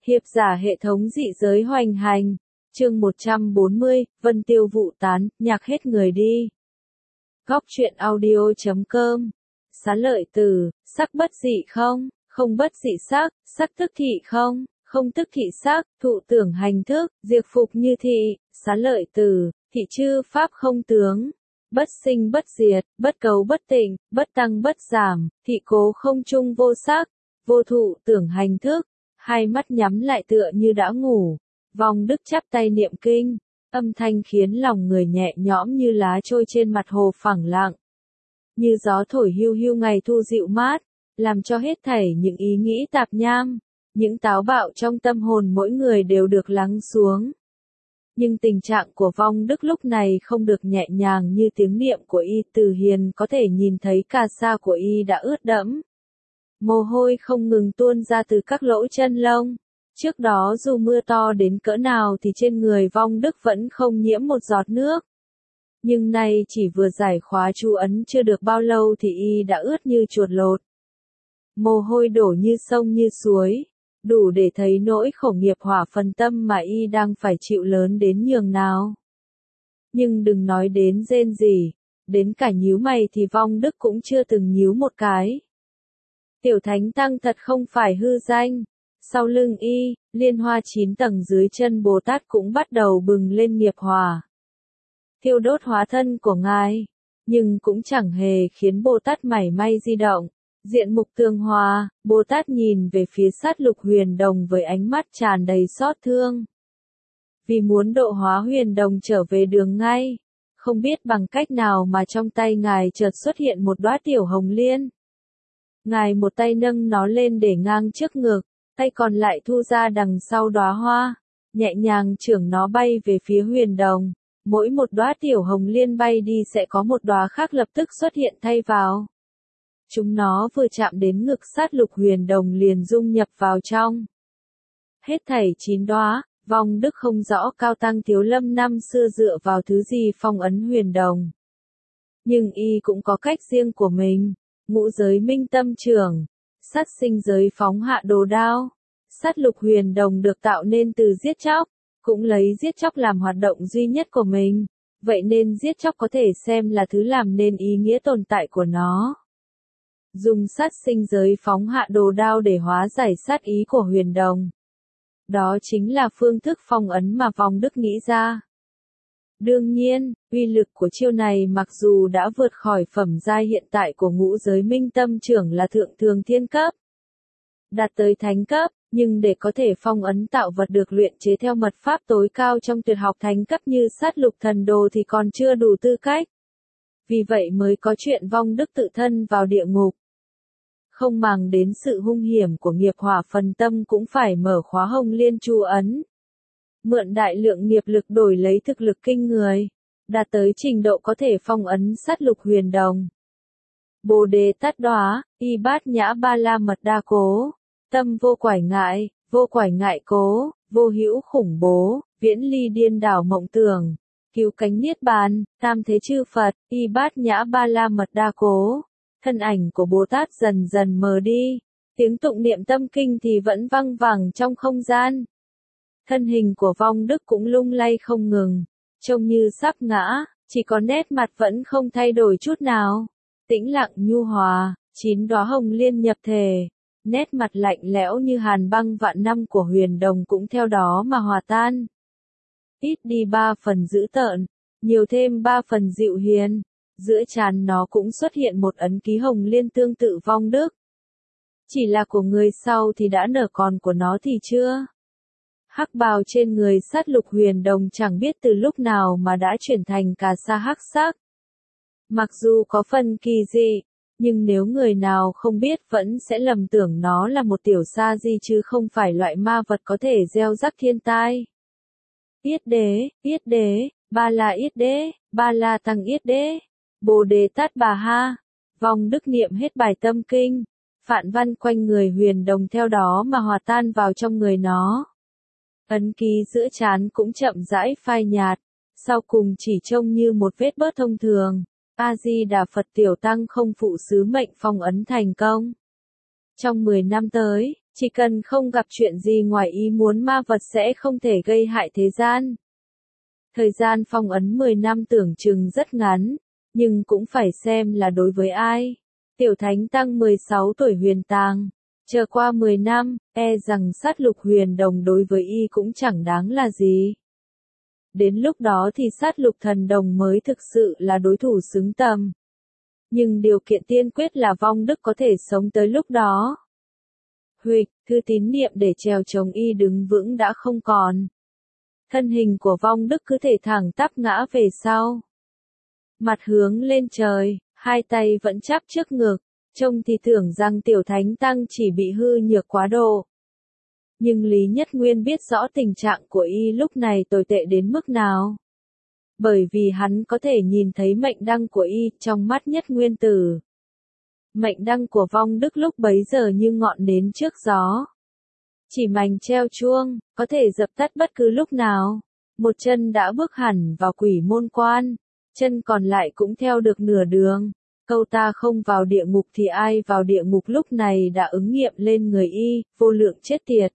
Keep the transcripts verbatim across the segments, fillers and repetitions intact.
Hiệp giả hệ thống dị giới hoành hành. Chương một trăm bốn mươi, Vân Tiêu vụ tán, nhạc hết người đi. Góc truyện audio chấm com. Xá lợi từ, sắc bất dị không, không bất dị sắc, sắc tức thị không, không tức thị sắc, thụ tưởng hành thức, diệt phục như thị, xá lợi từ, thị chư pháp không tướng. Bất sinh bất diệt, bất cấu bất tịnh, bất tăng bất giảm, thị cố không chung vô sắc, vô thụ tưởng hành thức, hai mắt nhắm lại tựa như đã ngủ. Vong Đức chắp tay niệm kinh, âm thanh khiến lòng người nhẹ nhõm như lá trôi trên mặt hồ phẳng lặng. Như gió thổi hiu hiu ngày thu dịu mát, làm cho hết thảy những ý nghĩ tạp nham, những táo bạo trong tâm hồn mỗi người đều được lắng xuống. Nhưng tình trạng của Vong Đức lúc này không được nhẹ nhàng như tiếng niệm của y. Từ Hiền có thể nhìn thấy cà sa của y đã ướt đẫm. Mồ hôi không ngừng tuôn ra từ các lỗ chân lông. Trước đó dù mưa to đến cỡ nào thì trên người Vong Đức vẫn không nhiễm một giọt nước. Nhưng nay chỉ vừa giải khóa chú ấn chưa được bao lâu thì y đã ướt như chuột lột. Mồ hôi đổ như sông như suối, đủ để thấy nỗi khổ nghiệp hỏa phần tâm mà y đang phải chịu lớn đến nhường nào. Nhưng đừng nói đến rên rỉ, đến cả nhíu mày thì Vong Đức cũng chưa từng nhíu một cái. Tiểu Thánh Tăng thật không phải hư danh. Sau lưng y, liên hoa chín tầng dưới chân Bồ Tát cũng bắt đầu bừng lên nghiệp hỏa. Thiêu đốt hóa thân của ngài, nhưng cũng chẳng hề khiến Bồ Tát mảy may di động. Diện mục tương hòa, Bồ Tát nhìn về phía sát lục huyền đồng với ánh mắt tràn đầy xót thương. Vì muốn độ hóa huyền đồng trở về đường ngay, không biết bằng cách nào mà trong tay ngài chợt xuất hiện một đóa tiểu hồng liên. Ngài một tay nâng nó lên để ngang trước ngực, tay còn lại thu ra đằng sau đóa hoa, nhẹ nhàng chưởng nó bay về phía huyền đồng. Mỗi một đóa tiểu hồng liên bay đi sẽ có một đóa khác lập tức xuất hiện thay vào. Chúng nó vừa chạm đến ngực sát lục huyền đồng liền dung nhập vào trong. Hết thảy chín đóa, Vong Đức không rõ Cao Tăng Thiếu Lâm năm xưa dựa vào thứ gì phong ấn huyền đồng. Nhưng y cũng có cách riêng của mình. Ngũ giới minh tâm trưởng, sát sinh giới phóng hạ đồ đao. Sát lục huyền đồng được tạo nên từ giết chóc, cũng lấy giết chóc làm hoạt động duy nhất của mình. Vậy nên giết chóc có thể xem là thứ làm nên ý nghĩa tồn tại của nó. Dùng sát sinh giới phóng hạ đồ đao để hóa giải sát ý của huyền đồng. Đó chính là phương thức phong ấn mà Vong Đức nghĩ ra. Đương nhiên, uy lực của chiêu này mặc dù đã vượt khỏi phẩm giai hiện tại của ngũ giới minh tâm trưởng là thượng thường thiên cấp, đạt tới thánh cấp, nhưng để có thể phong ấn tạo vật được luyện chế theo mật pháp tối cao trong tuyệt học thánh cấp như sát lục thần đồ thì còn chưa đủ tư cách. Vì vậy mới có chuyện Vong Đức tự thân vào địa ngục. Không màng đến sự hung hiểm của nghiệp hỏa phần tâm cũng phải mở khóa hồng liên chu ấn. Mượn đại lượng nghiệp lực đổi lấy thực lực kinh người, đạt tới trình độ có thể phong ấn sát lục huyền đồng. Bồ đề tát đóa, y bát nhã ba la mật đa cố, tâm vô quải ngại, vô quải ngại cố, vô hữu khủng bố, viễn ly điên đảo mộng tưởng, cứu cánh niết bàn, tam thế chư Phật, y bát nhã ba la mật đa cố. Thân ảnh của Bồ Tát dần dần mờ đi, tiếng tụng niệm tâm kinh thì vẫn văng vẳng trong không gian. Thân hình của Vong Đức cũng lung lay không ngừng, trông như sắp ngã, chỉ có nét mặt vẫn không thay đổi chút nào. Tĩnh lặng nhu hòa, chín đóa hồng liên nhập thể, nét mặt lạnh lẽo như hàn băng vạn năm của huyền đồng cũng theo đó mà hòa tan. Ít đi ba phần dữ tợn, nhiều thêm ba phần dịu hiền, giữa trán nó cũng xuất hiện một ấn ký hồng liên tương tự Vong Đức. Chỉ là của người sau thì đã nở, còn của nó thì chưa. Hắc bào trên người sát lục huyền đồng chẳng biết từ lúc nào mà đã chuyển thành cà sa hắc sắc. Mặc dù có phần kỳ dị, nhưng nếu người nào không biết vẫn sẽ lầm tưởng nó là một tiểu sa di chứ không phải loại ma vật có thể gieo rắc thiên tai. Yết đế, yết đế, ba la yết đế, ba la tăng yết đế, bồ đề tát bà ha. Vong Đức niệm hết bài tâm kinh, phạn văn quanh người huyền đồng theo đó mà hòa tan vào trong người nó. Ấn ký giữa trán cũng chậm rãi phai nhạt, sau cùng chỉ trông như một vết bớt thông thường. A-di-đà Phật, tiểu tăng không phụ sứ mệnh phong ấn thành công. Trong mười năm tới, Chỉ cần không gặp chuyện gì ngoài ý muốn ma vật sẽ không thể gây hại thế gian. Thời gian phong ấn mười năm tưởng chừng rất ngắn, nhưng cũng phải xem là đối với ai. Tiểu Thánh Tăng mười sáu tuổi huyền tàng, chờ qua mười năm, e rằng sát lục huyền đồng đối với y cũng chẳng đáng là gì. Đến lúc đó thì sát lục thần đồng mới thực sự là đối thủ xứng tầm. Nhưng điều kiện tiên quyết là vong đức có thể sống tới lúc đó. Huỵch, thư tín niệm để trèo chống y đứng vững đã không còn. Thân hình của vong đức cứ thể thẳng tắp ngã về sau. Mặt hướng lên trời, hai tay vẫn chắp trước ngực, trông thì tưởng rằng Tiểu Thánh Tăng chỉ bị hư nhược quá độ. Nhưng Lý Nhất Nguyên biết rõ tình trạng của y lúc này tồi tệ đến mức nào. Bởi vì hắn có thể nhìn thấy mệnh đăng của y trong mắt Nhất Nguyên Tử. Mệnh đăng của vong đức lúc bấy giờ như ngọn nến trước gió. Chỉ mảnh treo chuông, có thể dập tắt bất cứ lúc nào. Một chân đã bước hẳn vào quỷ môn quan, chân còn lại cũng theo được nửa đường. Câu ta không vào địa ngục thì ai vào địa ngục lúc này đã ứng nghiệm lên người y, vô lượng chết tiệt.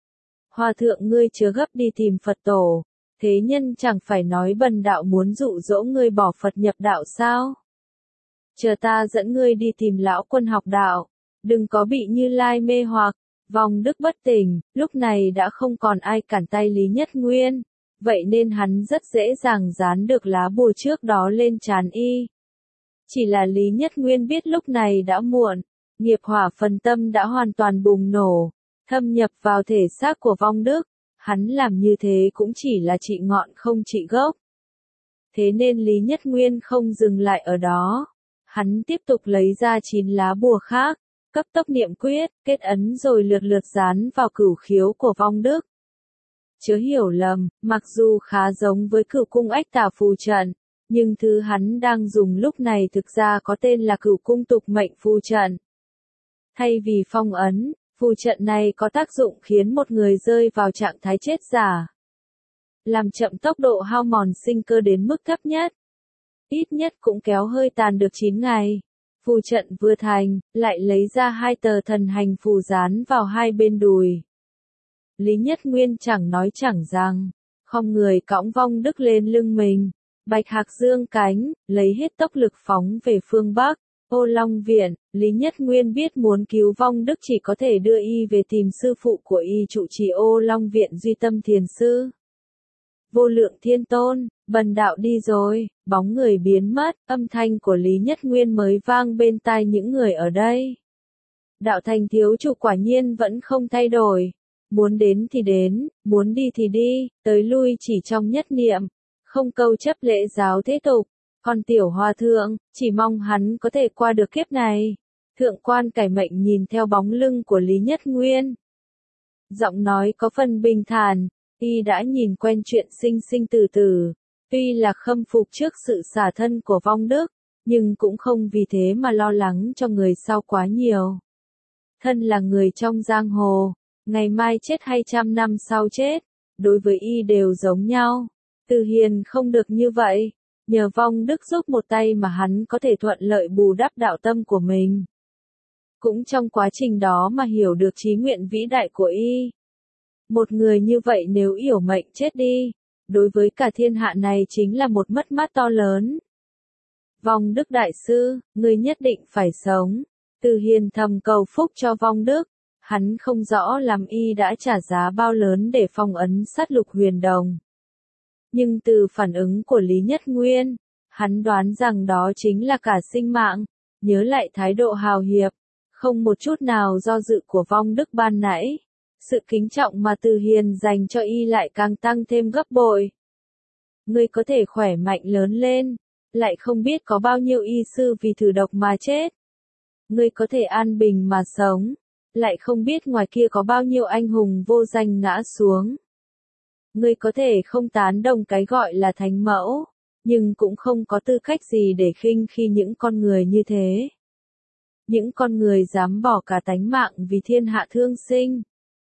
Hòa thượng ngươi chớ gấp đi tìm Phật tổ, thế nhân chẳng phải nói bần đạo muốn dụ dỗ ngươi bỏ Phật nhập đạo sao? Chờ ta dẫn ngươi đi tìm lão quân học đạo, đừng có bị Như Lai mê hoặc. Vong đức bất tỉnh, lúc này đã không còn ai cản tay Lý Nhất Nguyên, vậy nên hắn rất dễ dàng dán được lá bùa trước đó lên trán y. Chỉ là Lý Nhất Nguyên biết lúc này đã muộn, nghiệp hỏa phần tâm đã hoàn toàn bùng nổ, thâm nhập vào thể xác của vong đức, hắn làm như thế cũng chỉ là trị ngọn không trị gốc. Thế nên Lý Nhất Nguyên không dừng lại ở đó, hắn tiếp tục lấy ra chín lá bùa khác. Cấp tốc niệm quyết, kết ấn rồi lượt lượt dán vào cửu khiếu của vong đức. Chớ hiểu lầm, mặc dù khá giống với cửu cung ách tà phù trận, nhưng thứ hắn đang dùng lúc này thực ra có tên là cửu cung tục mệnh phù trận. Thay vì phong ấn, phù trận này có tác dụng khiến một người rơi vào trạng thái chết giả. Làm chậm tốc độ hao mòn sinh cơ đến mức thấp nhất. Ít nhất cũng kéo hơi tàn được chín ngày. Phù trận vừa thành, lại lấy ra hai tờ thần hành phù dán vào hai bên đùi. Lý Nhất Nguyên chẳng nói chẳng rằng, không người cõng vong đức lên lưng mình, bạch hạc dương cánh, lấy hết tốc lực phóng về phương Bắc, Ô Long Viện. Lý Nhất Nguyên biết muốn cứu vong đức chỉ có thể đưa y về tìm sư phụ của y trụ trì Ô Long Viện Duy Tâm Thiền Sư. Vô Lượng Thiên Tôn, bần đạo đi rồi, bóng người biến mất, âm thanh của Lý Nhất Nguyên mới vang bên tai những người ở đây. Đạo Thành thiếu chủ quả nhiên vẫn không thay đổi, muốn đến thì đến, muốn đi thì đi, tới lui chỉ trong nhất niệm, không câu chấp lễ giáo thế tục. Còn tiểu hòa thượng, chỉ mong hắn có thể qua được kiếp này. Thượng quan cải mệnh nhìn theo bóng lưng của Lý Nhất Nguyên. Giọng nói có phần bình thản. Y đã nhìn quen chuyện sinh sinh tử tử, tuy là khâm phục trước sự xả thân của vong đức, nhưng cũng không vì thế mà lo lắng cho người sau quá nhiều. Thân là người trong giang hồ, ngày mai chết hay trăm năm sau chết, đối với y đều giống nhau. Từ Hiền không được như vậy, nhờ vong đức giúp một tay mà hắn có thể thuận lợi bù đắp đạo tâm của mình. Cũng trong quá trình đó mà hiểu được chí nguyện vĩ đại của y. Một người như vậy nếu yểu mệnh chết đi, đối với cả thiên hạ này chính là một mất mát to lớn. Vong đức đại sư, ngươi nhất định phải sống. Từ Hiền thầm cầu phúc cho vong đức, hắn không rõ làm y đã trả giá bao lớn để phong ấn sát lục huyền đồng. Nhưng từ phản ứng của Lý Nhất Nguyên, hắn đoán rằng đó chính là cả sinh mạng, nhớ lại thái độ hào hiệp, không một chút nào do dự của vong đức ban nãy. Sự kính trọng mà Từ Hiền dành cho y lại càng tăng thêm gấp bội. Ngươi có thể khỏe mạnh lớn lên, lại không biết có bao nhiêu y sư vì thử độc mà chết. Ngươi có thể an bình mà sống, lại không biết ngoài kia có bao nhiêu anh hùng vô danh ngã xuống. Ngươi có thể không tán đồng cái gọi là thánh mẫu, nhưng cũng không có tư cách gì để khinh khi những con người như thế. Những con người dám bỏ cả tánh mạng vì thiên hạ thương sinh.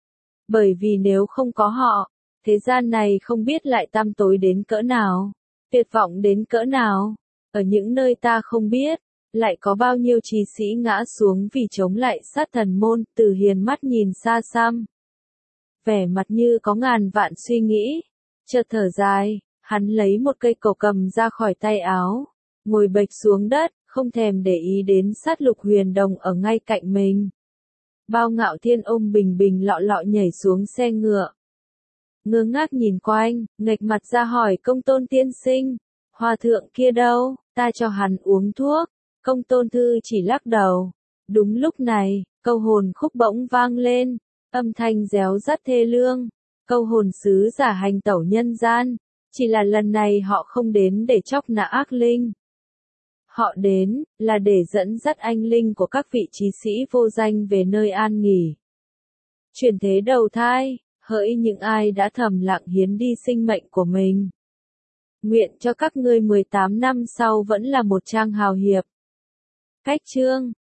Bởi vì nếu không có họ, thế gian này không biết lại tăm tối đến cỡ nào, tuyệt vọng đến cỡ nào. Ở những nơi ta không biết, lại có bao nhiêu trí sĩ ngã xuống vì chống lại sát thần môn, Từ Hiền mắt nhìn xa xăm. Vẻ mặt như có ngàn vạn suy nghĩ, chợt thở dài, hắn lấy một cây cầu cầm ra khỏi tay áo, ngồi bệch xuống đất, không thèm để ý đến sát lục huyền đồng ở ngay cạnh mình. Bao Ngạo Thiên ôm Bình Bình lọ lọ nhảy xuống xe ngựa. Ngơ ngác nhìn quanh, nghệch mặt ra hỏi Công Tôn tiên sinh, hòa thượng kia đâu, ta cho hắn uống thuốc. Công Tôn Thư chỉ lắc đầu. Đúng lúc này, câu hồn khúc bỗng vang lên, âm thanh réo rắt thê lương. Câu hồn sứ giả hành tẩu nhân gian, chỉ là lần này họ không đến để chóc nã ác linh. Họ đến, là để dẫn dắt anh linh của các vị trí sĩ vô danh về nơi an nghỉ. Chuyển thế đầu thai, hỡi những ai đã thầm lặng hiến đi sinh mệnh của mình. Nguyện cho các ngươi mười tám năm sau vẫn là một trang hào hiệp. Cách chương